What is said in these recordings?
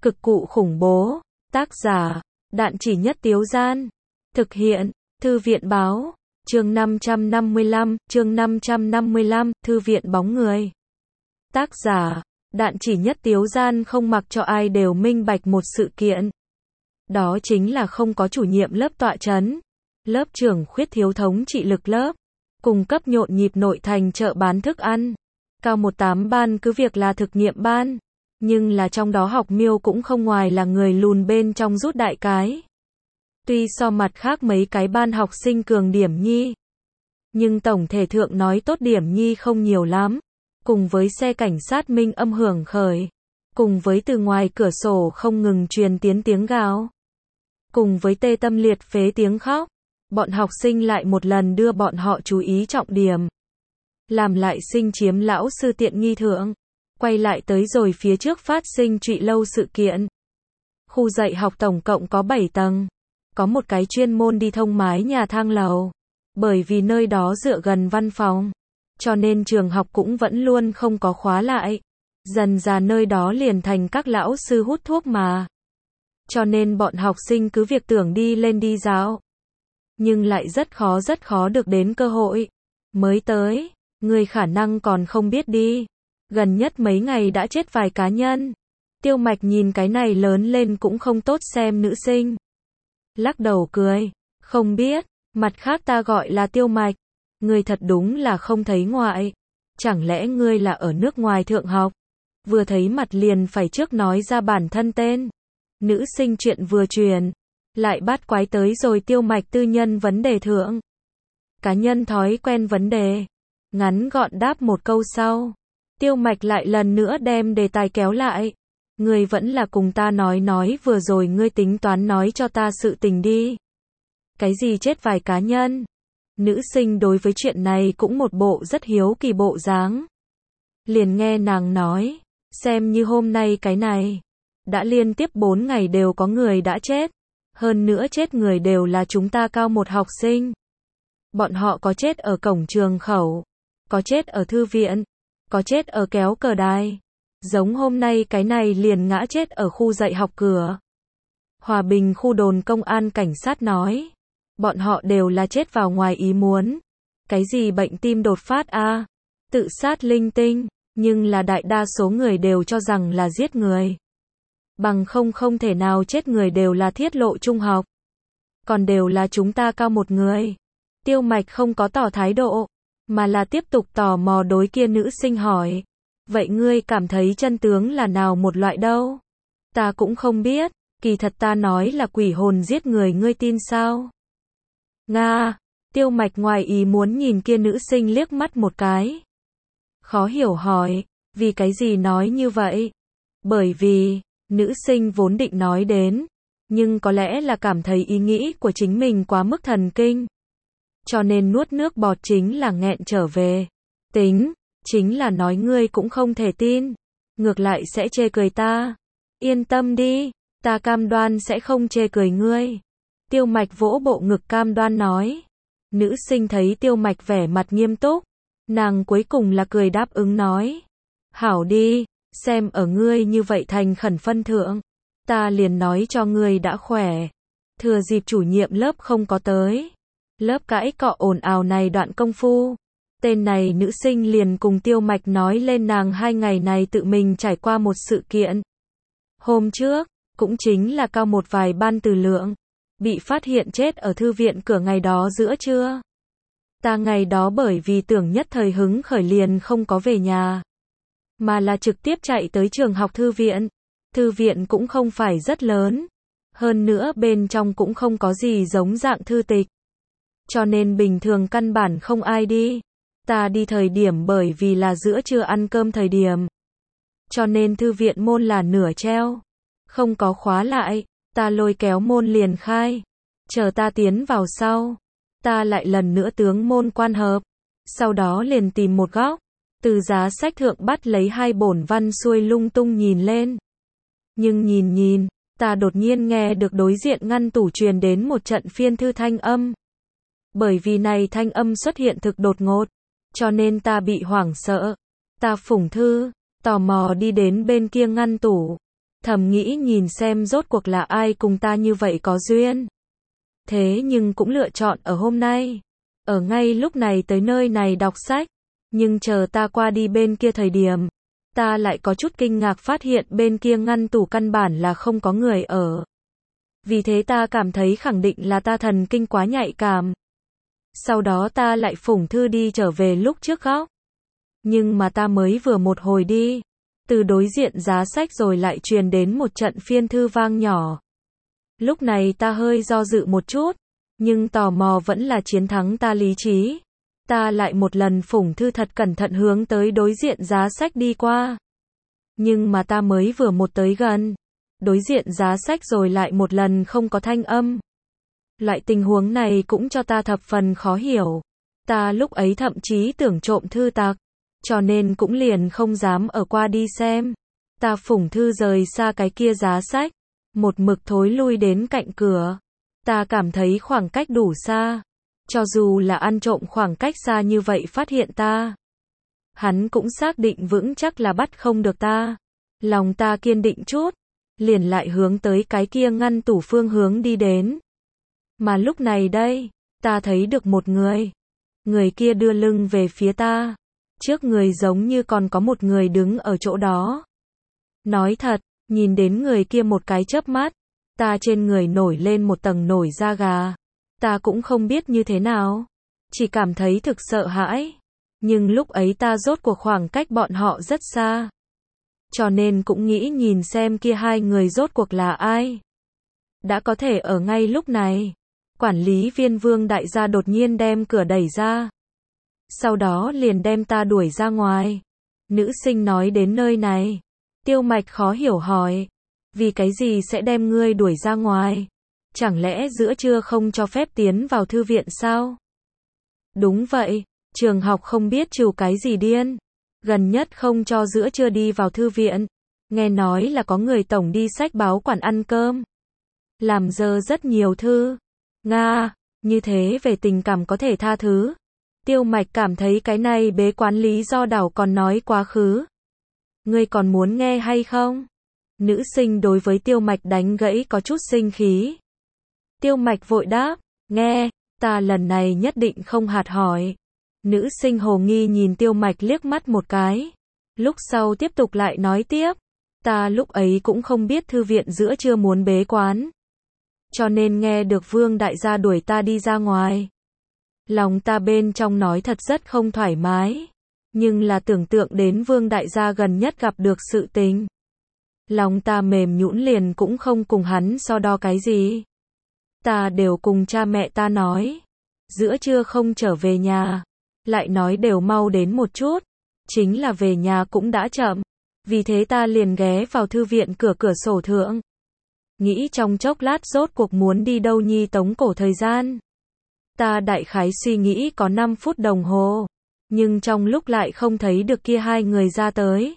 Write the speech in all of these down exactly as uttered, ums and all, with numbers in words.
Cực cụ khủng bố. Tác giả, Đạn Chỉ Nhất Tiếu Gian. Thực hiện, Thư viện Báo. Chương năm trăm năm mươi lăm, chương năm trăm năm mươi lăm, Thư viện Bóng Người. Tác giả, Đạn Chỉ Nhất Tiếu Gian không mặc cho ai đều minh bạch một sự kiện. Đó chính là không có chủ nhiệm lớp tọa chấn. Lớp trưởng khuyết thiếu thống trị lực lớp. Cung cấp nhộn nhịp nội thành chợ bán thức ăn. Cao một tám ban cứ việc là thực nghiệm ban. Nhưng là trong đó học miêu cũng không ngoài là người lùn bên trong rút đại cái. Tuy so mặt khác mấy cái ban học sinh cường điểm nhi. Nhưng tổng thể thượng nói tốt điểm nhi không nhiều lắm. Cùng với xe cảnh sát minh âm hưởng khởi. Cùng với từ ngoài cửa sổ không ngừng truyền tiến tiếng gào. Cùng với tê tâm liệt phế tiếng khóc. Bọn học sinh lại một lần đưa bọn họ chú ý trọng điểm. Làm lại sinh chiếm lão sư tiện nghi thượng. Quay lại tới rồi phía trước phát sinh trụy lâu sự kiện. Khu dạy học tổng cộng có bảy tầng. Có một cái chuyên môn đi thông mái nhà thang lầu. Bởi vì nơi đó dựa gần văn phòng. Cho nên trường học cũng vẫn luôn không có khóa lại. Dần ra nơi đó liền thành các lão sư hút thuốc mà. Cho nên bọn học sinh cứ việc tưởng đi lên đi dạo. Nhưng lại rất khó rất khó được đến cơ hội. Mới tới, người khả năng còn không biết đi. Gần nhất mấy ngày đã chết vài cá nhân. Tiêu Mạch nhìn cái này lớn lên cũng không tốt xem nữ sinh. Lắc đầu cười. Không biết, mặt khác ta gọi là Tiêu Mạch. Ngươi thật đúng là không thấy ngoại. Chẳng lẽ ngươi là ở nước ngoài thượng học? Vừa thấy mặt liền phải trước nói ra bản thân tên. Nữ sinh chuyện vừa truyền. Lại bắt quái tới rồi Tiêu Mạch tư nhân vấn đề thượng. Cá nhân thói quen vấn đề. Ngắn gọn đáp một câu sau. Tiêu Mạch lại lần nữa đem đề tài kéo lại. Ngươi vẫn là cùng ta nói nói vừa rồi ngươi tính toán nói cho ta sự tình đi. Cái gì chết vài cá nhân? Nữ sinh đối với chuyện này cũng một bộ rất hiếu kỳ bộ dáng. Liền nghe nàng nói, xem như hôm nay cái này. Đã liên tiếp bốn ngày đều có người đã chết. Hơn nữa chết người đều là chúng ta cao một học sinh. Bọn họ có chết ở cổng trường khẩu. Có chết ở thư viện. Có chết ở kéo cờ đài. Giống hôm nay cái này liền ngã chết ở khu dạy học cửa. Hòa Bình khu đồn công an cảnh sát nói. Bọn họ đều là chết vào ngoài ý muốn. Cái gì bệnh tim đột phát a à? Tự sát linh tinh. Nhưng là đại đa số người đều cho rằng là giết người. Bằng không không thể nào chết người đều là thiết lộ trung học. Còn đều là chúng ta cao một người. Tiêu Mạch không có tỏ thái độ. Mà là tiếp tục tò mò đối kia nữ sinh hỏi. Vậy ngươi cảm thấy chân tướng là nào một loại đâu? Ta cũng không biết. Kỳ thật ta nói là quỷ hồn giết người ngươi tin sao? Nga. Tiêu Mạch ngoài ý muốn nhìn kia nữ sinh liếc mắt một cái. Khó hiểu hỏi. Vì cái gì nói như vậy? Bởi vì, nữ sinh vốn định nói đến. Nhưng có lẽ là cảm thấy ý nghĩ của chính mình quá mức thần kinh. Cho nên nuốt nước bọt chính là nghẹn trở về. Tính, chính là nói ngươi cũng không thể tin. Ngược lại sẽ chê cười ta. Yên tâm đi, ta cam đoan sẽ không chê cười ngươi. Tiêu Mạch vỗ bộ ngực cam đoan nói. Nữ sinh thấy Tiêu Mạch vẻ mặt nghiêm túc. Nàng cuối cùng là cười đáp ứng nói. Hảo đi, xem ở ngươi như vậy thành khẩn phân thượng. Ta liền nói cho ngươi đã khỏe. Thừa dịp chủ nhiệm lớp không có tới. Lớp cãi cọ ồn ào này đoạn công phu. Tên này nữ sinh liền cùng Tiêu Mạch nói lên nàng hai ngày này tự mình trải qua một sự kiện. Hôm trước, cũng chính là cao một vài ban từ lượng. Bị phát hiện chết ở thư viện cửa ngày đó giữa trưa. Ta ngày đó bởi vì tưởng nhất thời hứng khởi liền không có về nhà. Mà là trực tiếp chạy tới trường học thư viện. Thư viện cũng không phải rất lớn. Hơn nữa bên trong cũng không có gì giống dạng thư tịch. Cho nên bình thường căn bản không ai đi. Ta đi thời điểm bởi vì là giữa trưa ăn cơm thời điểm. Cho nên thư viện môn là nửa treo. Không có khóa lại. Ta lôi kéo môn liền khai. Chờ ta tiến vào sau. Ta lại lần nữa tướng môn quan hợp. Sau đó liền tìm một góc. Từ giá sách thượng bắt lấy hai bổn văn xuôi lung tung nhìn lên. Nhưng nhìn nhìn, ta đột nhiên nghe được đối diện ngăn tủ truyền đến một trận phiên thư thanh âm. Bởi vì này thanh âm xuất hiện thực đột ngột. Cho nên ta bị hoảng sợ. Ta phủng thư, tò mò đi đến bên kia ngăn tủ. thầm nghĩ nhìn xem rốt cuộc là ai cùng ta như vậy có duyên. Thế nhưng cũng lựa chọn ở hôm nay, ở ngay lúc này tới nơi này đọc sách, nhưng chờ ta qua đi bên kia thời điểm, ta lại có chút kinh ngạc phát hiện bên kia ngăn tủ căn bản là không có người ở. Vì thế ta cảm thấy khẳng định là ta thần kinh quá nhạy cảm. Sau đó ta lại phủng thư đi trở về lúc trước góc. Nhưng mà ta mới vừa một hồi đi, từ đối diện giá sách rồi lại truyền đến một trận phiên thư vang nhỏ. Lúc này ta hơi do dự một chút, nhưng tò mò vẫn là chiến thắng ta lý trí. Ta lại một lần phủng thư thật cẩn thận hướng tới đối diện giá sách đi qua. Nhưng mà ta mới vừa một tới gần, đối diện giá sách rồi lại một lần không có thanh âm. Loại tình huống này cũng cho ta thập phần khó hiểu. Ta lúc ấy thậm chí tưởng trộm thư tặc, cho nên cũng liền không dám ở qua đi xem. Ta phủng thư rời xa cái kia giá sách, một mực thối lui đến cạnh cửa. Ta cảm thấy khoảng cách đủ xa. Cho dù là ăn trộm khoảng cách xa như vậy phát hiện ta, hắn cũng xác định vững chắc là bắt không được ta. Lòng ta kiên định chút, liền lại hướng tới cái kia ngăn tủ phương hướng đi đến. Mà lúc này đây, ta thấy được một người. Người kia đưa lưng về phía ta. Trước người giống như còn có một người đứng ở chỗ đó. Nói thật, nhìn đến người kia một cái chớp mắt, ta trên người nổi lên một tầng nổi da gà. Ta cũng không biết như thế nào, chỉ cảm thấy thực sợ hãi. Nhưng lúc ấy ta rốt cuộc khoảng cách bọn họ rất xa, cho nên cũng nghĩ nhìn xem kia hai người rốt cuộc là ai. Đã có thể ở ngay lúc này, quản lý viên Vương đại gia đột nhiên đem cửa đẩy ra. Sau đó liền đem ta đuổi ra ngoài. Nữ sinh nói đến nơi này, Tiêu Mạch khó hiểu hỏi, vì cái gì sẽ đem ngươi đuổi ra ngoài? Chẳng lẽ giữa trưa không cho phép tiến vào thư viện sao? Đúng vậy, trường học không biết trừ cái gì điên. Gần nhất không cho giữa trưa đi vào thư viện. Nghe nói là có người tổng đi sách báo quản ăn cơm. Làm dơ rất nhiều thư. Nga, như thế về tình cảm có thể tha thứ. Tiêu Mạch cảm thấy cái này bế quán lý do đảo còn nói quá khứ. Ngươi còn muốn nghe hay không? Nữ sinh đối với Tiêu Mạch đánh gãy có chút sinh khí. Tiêu Mạch vội đáp, nghe, ta lần này nhất định không hạt hỏi. Nữ sinh hồ nghi nhìn Tiêu Mạch liếc mắt một cái. Lúc sau tiếp tục lại nói tiếp, ta lúc ấy cũng không biết thư viện giữa trưa muốn bế quán. Cho nên nghe được Vương đại gia đuổi ta đi ra ngoài. Lòng ta bên trong nói thật rất không thoải mái. Nhưng là tưởng tượng đến Vương đại gia gần nhất gặp được sự tình. Lòng ta mềm nhũn liền cũng không cùng hắn so đo cái gì. Ta đều cùng cha mẹ ta nói. Giữa trưa không trở về nhà. Lại nói đều mau đến một chút. Chính là về nhà cũng đã chậm. Vì thế ta liền ghé vào thư viện cửa cửa sổ thượng. Nghĩ trong chốc lát rốt cuộc muốn đi đâu nhi tống cổ thời gian. Ta đại khái suy nghĩ có năm phút đồng hồ. Nhưng trong lúc lại không thấy được kia hai người ra tới.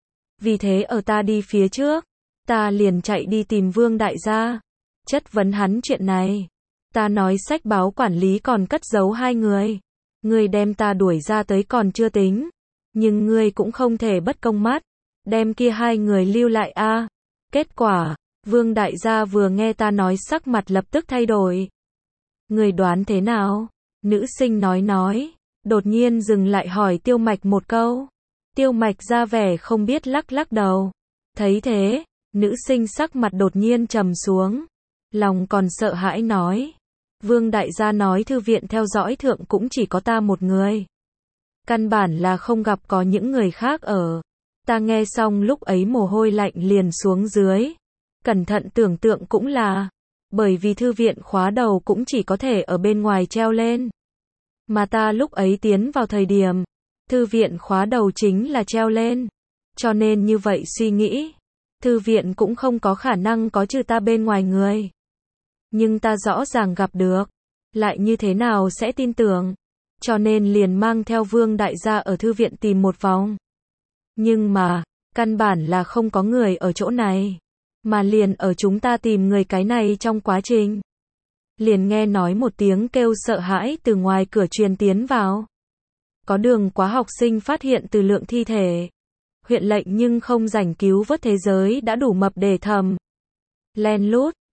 Vì thế ở ta đi phía trước. Ta liền chạy đi tìm Vương đại gia. Chất vấn hắn chuyện này. Ta nói sách báo quản lý còn cất giấu hai người. Ngươi đem ta đuổi ra tới còn chưa tính. Nhưng ngươi cũng không thể bất công mắt. Đem kia hai người lưu lại a. À. Kết quả, Vương đại gia vừa nghe ta nói sắc mặt lập tức thay đổi. Ngươi đoán thế nào? Nữ sinh nói nói. Đột nhiên dừng lại hỏi Tiêu Mạch một câu. Tiêu Mạch ra vẻ không biết lắc lắc đầu. Thấy thế, nữ sinh sắc mặt đột nhiên trầm xuống. Lòng còn sợ hãi nói. Vương đại gia nói thư viện theo dõi thượng cũng chỉ có ta một người. Căn bản là không gặp có những người khác ở. Ta nghe xong lúc ấy mồ hôi lạnh liền xuống dưới. Cẩn thận tưởng tượng cũng là. Bởi vì thư viện khóa đầu cũng chỉ có thể ở bên ngoài treo lên. Mà ta lúc ấy tiến vào thời điểm. Thư viện khóa đầu chính là treo lên. Cho nên như vậy suy nghĩ. Thư viện cũng không có khả năng có trừ ta bên ngoài người. Nhưng ta rõ ràng gặp được. Lại như thế nào sẽ tin tưởng. Cho nên liền mang theo Vương đại gia ở thư viện tìm một vòng. Nhưng mà, căn bản là không có người ở chỗ này. Mà liền ở chúng ta tìm người cái này trong quá trình. Liền nghe nói một tiếng kêu sợ hãi từ ngoài cửa truyền tiến vào. Có đường quá học sinh phát hiện từ lượng thi thể. huyện lệnh nhưng không rảnh cứu vớt thế giới đã đủ mập để thầm. Len lút,